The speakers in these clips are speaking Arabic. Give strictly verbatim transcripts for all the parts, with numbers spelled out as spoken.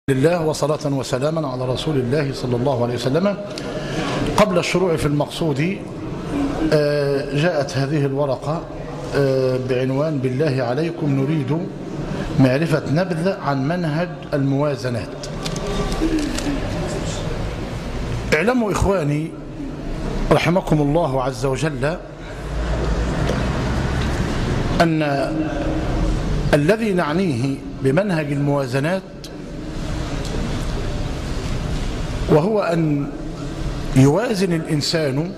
لله وصلاة وسلاما على رسول الله صلى الله عليه وسلم. قبل الشروع في المقصود جاءت هذه الورقة بعنوان: بالله عليكم نريد معرفة نبذة عن منهج الموازنات. اعلموا إخواني رحمكم الله عز وجل أن الذي نعنيه بمنهج الموازنات وهو أن يوازن الإنسان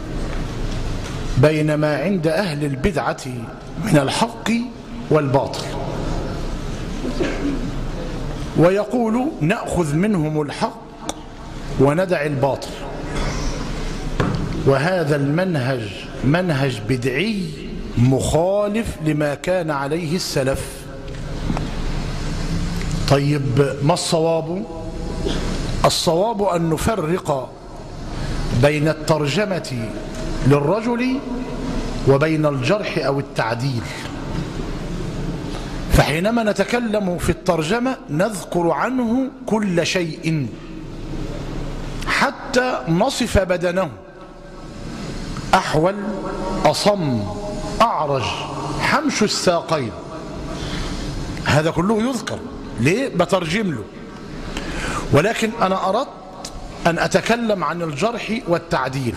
بين ما عند أهل البدعة من الحق والباطل، ويقول نأخذ منهم الحق وندع الباطل، وهذا المنهج منهج بدعي مخالف لما كان عليه السلف. طيب ما الصواب؟ الصواب أن نفرق بين الترجمة للرجل وبين الجرح أو التعديل. فحينما نتكلم في الترجمة نذكر عنه كل شيء حتى نصف بدنه: أحول، أصم، أعرج، حمش الساقين، هذا كله يذكر. ليه؟ بترجم له. ولكن أنا أردت أن أتكلم عن الجرح والتعديل،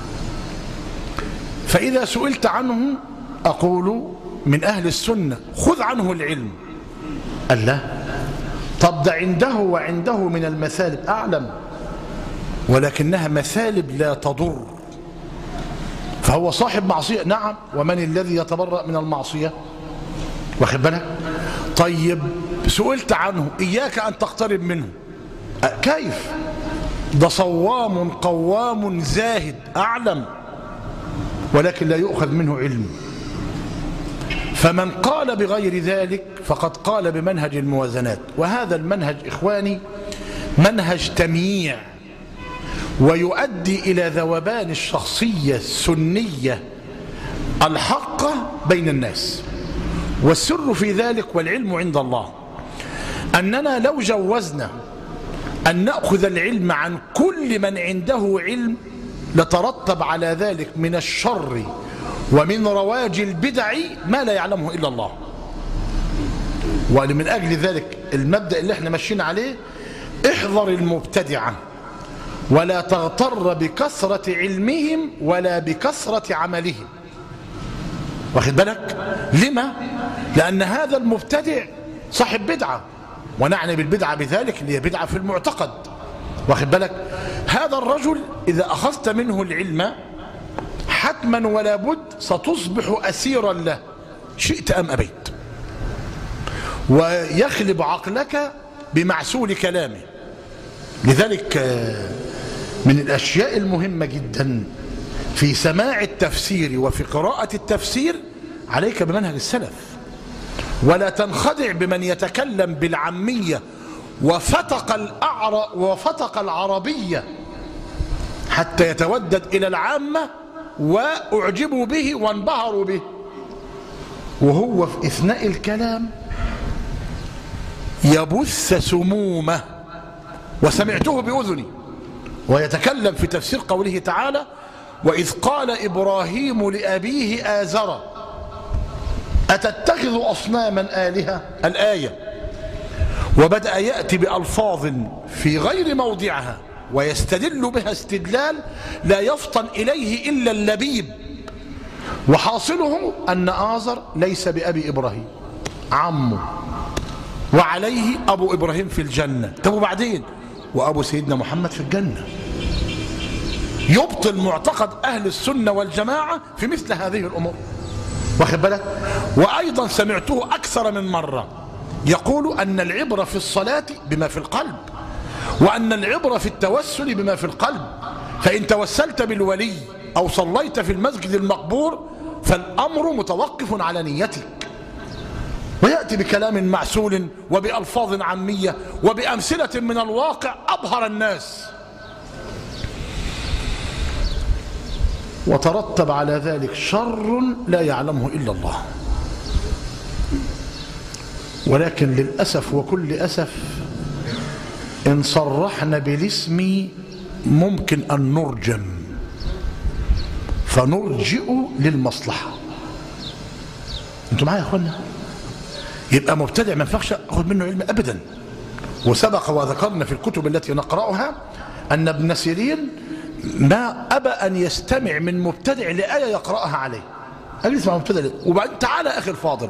فإذا سئلت عنه أقول من أهل السنة خذ عنه العلم. قال لا، طب ده عنده وعنده من المثالب أعلم، ولكنها مثالب لا تضر. فهو صاحب معصية، نعم، ومن الذي يتبرأ من المعصية؟ واخد بالك؟ طيب سئلت عنه إياك أن تقترب منه، كيف؟ ده صوام قوام زاهد أعلم، ولكن لا يؤخذ منه علم. فمن قال بغير ذلك فقد قال بمنهج الموازنات، وهذا المنهج إخواني منهج تمييع، ويؤدي إلى ذوبان الشخصية السنية الحقة بين الناس. والسر في ذلك والعلم عند الله أننا لو جوزنا أن نأخذ العلم عن كل من عنده علم لترتب على ذلك من الشر ومن رواج البدع ما لا يعلمه إلا الله. ومن أجل ذلك المبدأ اللي احنا ماشيين عليه: احذر المبتدعة ولا تغتر بكثرة علمهم ولا بكثرة عملهم. واخد بالك؟ لما؟ لأن هذا المبتدع صاحب بدعة، ونعني بالبدعة بذلك اللي هي بدعة في المعتقد. واخد بالك؟ هذا الرجل إذا أخذت منه العلم حتما ولا بد ستصبح أسيرا له، شئت أم أبيت، ويخلب عقلك بمعسول كلامه. لذلك من الأشياء المهمة جدا في سماع التفسير وفي قراءة التفسير عليك بمنهج السلف، ولا تنخدع بمن يتكلم بالعامية وفتق الأعر وفتق العربية حتى يتودد إلى العامة وأعجبوا به وانبهروا به، وهو في إثناء الكلام يبث سمومه. وسمعته بأذني ويتكلم في تفسير قوله تعالى: وإذ قال إبراهيم لأبيه آزر أتتخذ أصناما آلهة، الآية، وبدأ يأتي بألفاظ في غير موضعها ويستدل بها استدلال لا يفطن إليه إلا اللبيب. وحاصله أن آزر ليس بأبي إبراهيم، عمه، وعليه أبو إبراهيم في الجنة. طب وبعدين؟ وأبو سيدنا محمد في الجنة. يبطل معتقد أهل السنة والجماعة في مثل هذه الأمور. واخد بالك؟ وأيضا سمعته أكثر من مرة يقول أن العبرة في الصلاة بما في القلب، وأن العبرة في التوسل بما في القلب. فإن توسلت بالولي أو صليت في المسجد المقبور فالأمر متوقف على نيتك. ويأتي بكلام معسول وبألفاظ عامية وبأمثلة من الواقع أبهر الناس، وترتب على ذلك شر لا يعلمه إلا الله. ولكن للأسف وكل أسف إن صرحنا بالاسم ممكن أن نرجم، فنرجئ للمصلحة. انتوا معايا يا اخوانا؟ يبقى مبتدع ما ينفعش اخذ منه علم ابدا. وسبق وذكرنا في الكتب التي نقرأها أن ابن سيرين ما أبى أن يستمع من مبتدع لآية يقرأها عليه. أجلس مع مبتدع. وبعدين تعالى أخي الفاضل،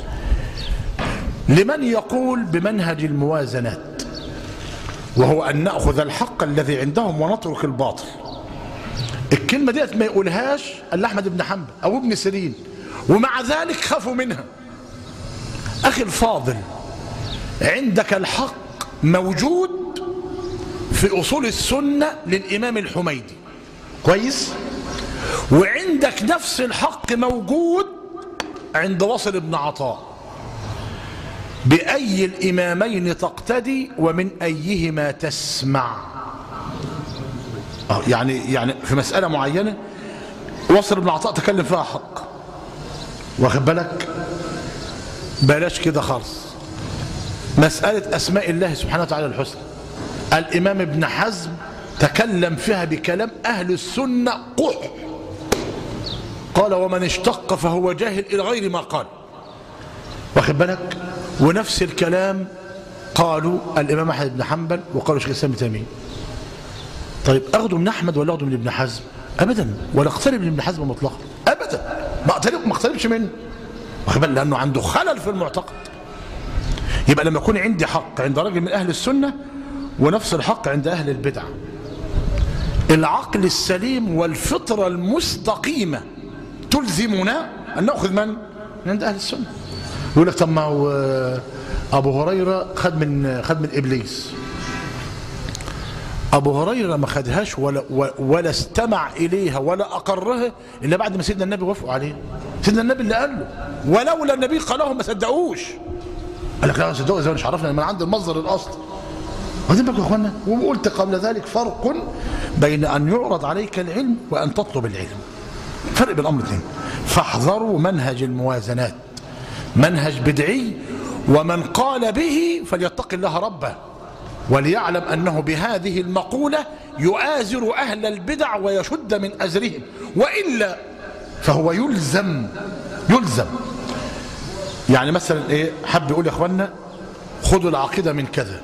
لمن يقول بمنهج الموازنات، وهو أن نأخذ الحق الذي عندهم ونترك الباطل. الكلمة ديت ما يقولهاش إلا أحمد بن حنبل أو ابن سيرين، ومع ذلك خافوا منها. أخي الفاضل، عندك الحق موجود في أصول السنة للإمام الحميدي، كويس؟ وعندك نفس الحق موجود عند وصل بن عطاء. بأي الإمامين تقتدي ومن أيهما تسمع؟ آه يعني يعني في مسألة معينة وصل بن عطاء تكلم فيها حق، واخد بالك؟ بلاش كده خالص. مسألة أسماء الله سبحانه وتعالى الحسنى، الإمام ابن حزم تكلم فيها بكلام أهل السنة قح، قال ومن اشتق فهو جاهل إلى غير ما قال، واخد بالك؟ ونفس الكلام قالوا الإمام أحمد بن حنبل وقالوا شيخ الإسلام ابن تيمية. طيب أخذوا من أحمد ولا أخذوا من ابن حزم؟ أبدا، ولا اقترب من ابن حزم مطلقا أبدا، ما اقترب ما اقتربش منه، واخد بالك؟ لأنه عنده خلل في المعتقد. يبقى لما يكون عندي حق عند راجل من أهل السنة ونفس الحق عند أهل البدع، العقل السليم والفطرة المستقيمة تلزمنا أن نأخذ من؟ من عند أهل السنة. يقول لك طب ما هو أبو هريرة خد من خد من إبليس. أبو هريرة ما خدهاش ولا ولا استمع إليها ولا أقرها إلا بعد ما سيدنا النبي وافقوا عليه. سيدنا النبي اللي قال له، ولولا النبي قالهم ما صدقوش. قال لك لا صدقوا ازاي؟ مش عرفنا من عند المصدر الاصل. واخدين بالكم يا اخوانا؟ وقلت قبل ذلك فرق بين ان يعرض عليك العلم وان تطلب العلم، فرق بين الامر الاثنين. فاحذروا منهج الموازنات، منهج بدعي، ومن قال به فليتق الله ربه وليعلم انه بهذه المقوله يؤازر اهل البدع ويشد من ازرهم، والا فهو يلزم يلزم يعني مثلا ايه، حب يقول يا اخوانا خذوا العقيده من كذا،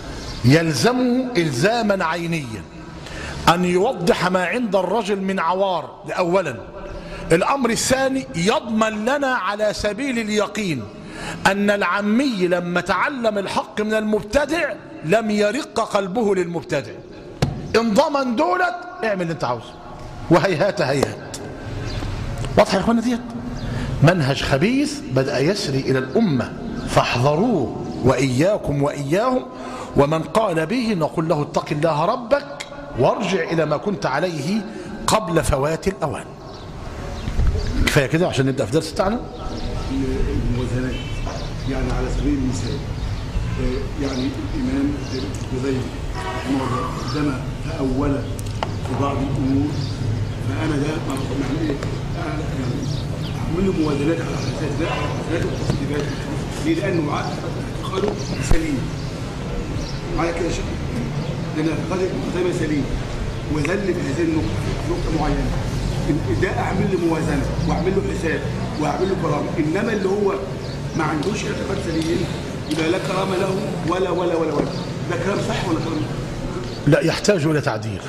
يلزمه الزاما عينيا ان يوضح ما عند الرجل من عوار. اولا الامر الثاني، يضمن لنا على سبيل اليقين ان العمي لما تعلم الحق من المبتدع لم يرق قلبه للمبتدع. ان ضمن دولت اعمل اللي انت عاوزه، وهيهات هيهات. واضحه يا اخوانا ديت؟ منهج خبيث بدأ يسري إلى الأمة، فاحذروه وإياكم وإياهم. ومن قال به نقول له اتق الله ربك وارجع إلى ما كنت عليه قبل فوات الأوان. كفاية كده عشان نبدأ في درس بتاعنا. الموازنات يعني على سبيل المثال، يعني الإمام جزيري رحمه الله عندما تأول في بعض الأمور، فأنا ده يعني يعني منه موازنات على حساسات، لا حساسات وتصديقات. ليه؟ لأنه اعتقاده سليم. معايا كده يا شيخ؟ لأن اعتقاده زي سليم وذل بهذه النقطة نقطة معينة. ده أعمل له موازنة وأعمل له حساب وأعمل له كرامة. إنما اللي هو ما عندوش اعتقاد سليم يبقى لا كرامة له ولا ولا ولا ولا. ده كلام صح ولا كلام؟ لا، يحتاج إلى تعديل.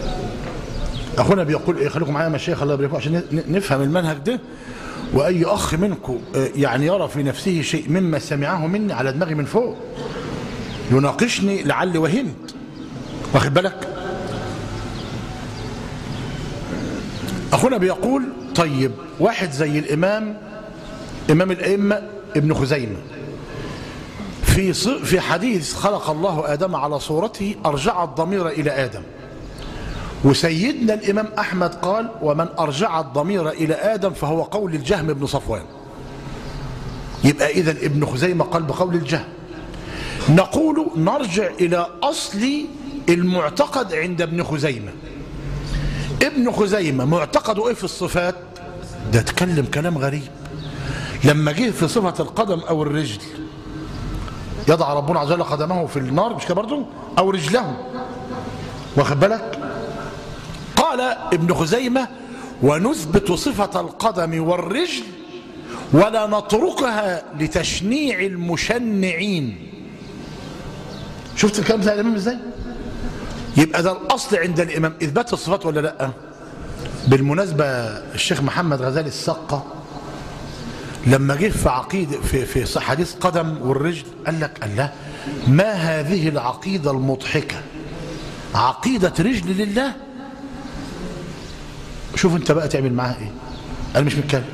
أخونا بيقول إيه، خليكم معايا يا مشايخ الله يبارك عشان نفهم المنهج ده. وأي أخ منكم يعني يرى في نفسه شيء مما سمعه مني على دماغي من فوق يناقشني لعل وهمت، واخد بالك؟ أخونا بيقول طيب واحد زي الإمام إمام الأئمة ابن خزيمة في في حديث خلق الله آدم على صورته أرجع الضمير إلى آدم، وسيدنا الإمام أحمد قال ومن أرجع الضمير إلى آدم فهو قول الجهم بن صفوان. يبقى إذن ابن خزيمة قال بقول الجهم. نقول نرجع إلى أصل المعتقد عند ابن خزيمة. ابن خزيمة معتقده إيه في الصفات؟ ده تكلم كلام غريب. لما جه في صفة القدم أو الرجل يضع ربنا عز وجل قدمه في النار، مش كده برضه؟ أو رجله، واخد بالك؟ قال ابن خزيمة: ونثبت صفة القدم والرجل ولا نتركها لتشنيع المشنعين. شفت الكلام بتاع الإمام ازاي؟ يبقى ده الأصل عند الإمام إثبات الصفات ولا لأ؟ بالمناسبة الشيخ محمد غزالي السقة لما جه في عقيدة في في حديث قدم والرجل قال لك: الله، ما هذه العقيدة المضحكة، عقيدة رجل لله. شوف انت بقى تعمل معاها ايه. انا مش متكلم،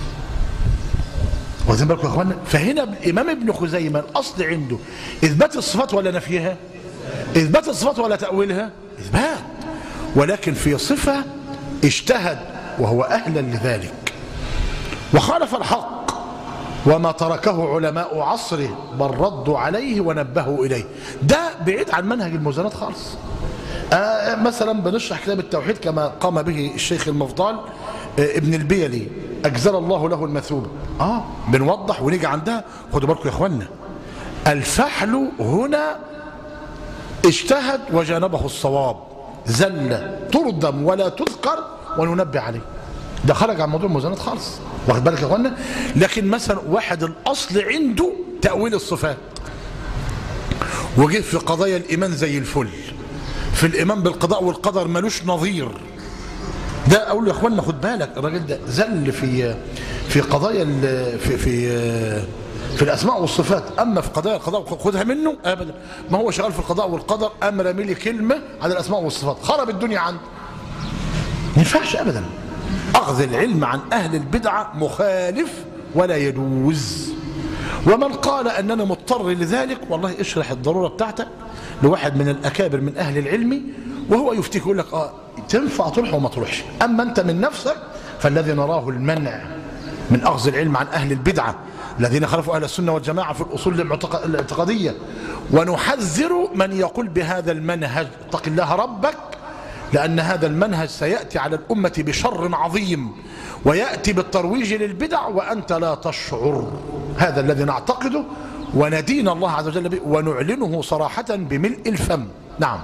واخدين بالكم يا اخوانا؟ فهنا الامام ابن خزيمة الاصل عنده اثبات الصفات ولا نفيها؟ اثبات الصفات ولا تأويلها؟ اثبات، ولكن في صفة اجتهد وهو اهلا لذلك وخالف الحق، وما تركه علماء عصره بل ردوا عليه ونبهوا اليه. ده بعيد عن منهج الموازنات خالص. آه مثلا بنشرح كتاب التوحيد كما قام به الشيخ المفضال آه ابن البيلي اجزل الله له المثوبه. اه بنوضح ونيجي عندها. خدوا بالكم يا اخوانا، الفحل هنا اجتهد وجانبه الصواب، زل تردم ولا تذكر وننبه عليه. ده خرج عن موضوع الموازنات خالص، واخد بالك يا اخوانا؟ لكن مثلا واحد الاصل عنده تأويل الصفات وجه في قضايا الايمان زي الفل، في الايمان بالقضاء والقدر ملوش نظير. ده اقول له يا اخوانا خد بالك، الراجل ده زل في في قضايا في في في الاسماء والصفات، اما في قضايا القضاء خدها منه ابدا. ما هو شغال في القضاء والقدر، قام رامي لي كلمه على الاسماء والصفات، خرب الدنيا عنده. ما ينفعش ابدا. اخذ العلم عن اهل البدعه مخالف ولا يجوز. ومن قال اننا مضطر لذلك، والله اشرح الضروره بتاعتك لواحد من الاكابر من اهل العلم وهو يفتيك يقول لك اه تنفع تروح وما تروحش. اما انت من نفسك فالذي نراه المنع من اخذ العلم عن اهل البدعه الذين خالفوا اهل السنه والجماعه في الاصول الاعتقاديه، ونحذر من يقول بهذا المنهج: اتق الله ربك، لأن هذا المنهج سيأتي على الأمة بشر عظيم ويأتي بالترويج للبدع وأنت لا تشعر. هذا الذي نعتقده وندين الله عز وجل به ونعلنه صراحة بملء الفم. نعم.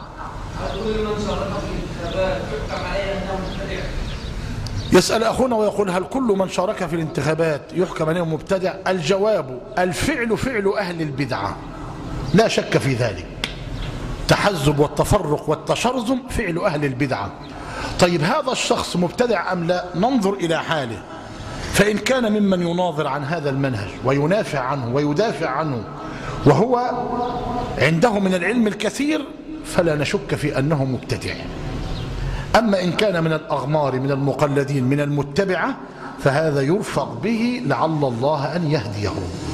يسأل أخونا ويقول: هل كل من شارك في الانتخابات يحكم عليه مبتدع؟ الجواب: الفعل فعل أهل البدعة لا شك في ذلك. التحزب والتفرق والتشرذم فعل أهل البدعة. طيب هذا الشخص مبتدع أم لا؟ ننظر إلى حاله، فإن كان ممن يناظر عن هذا المنهج وينافع عنه ويدافع عنه وهو عنده من العلم الكثير فلا نشك في أنه مبتدع. أما إن كان من الأغمار من المقلدين من المتبعة فهذا يرفق به لعل الله أن يهديه.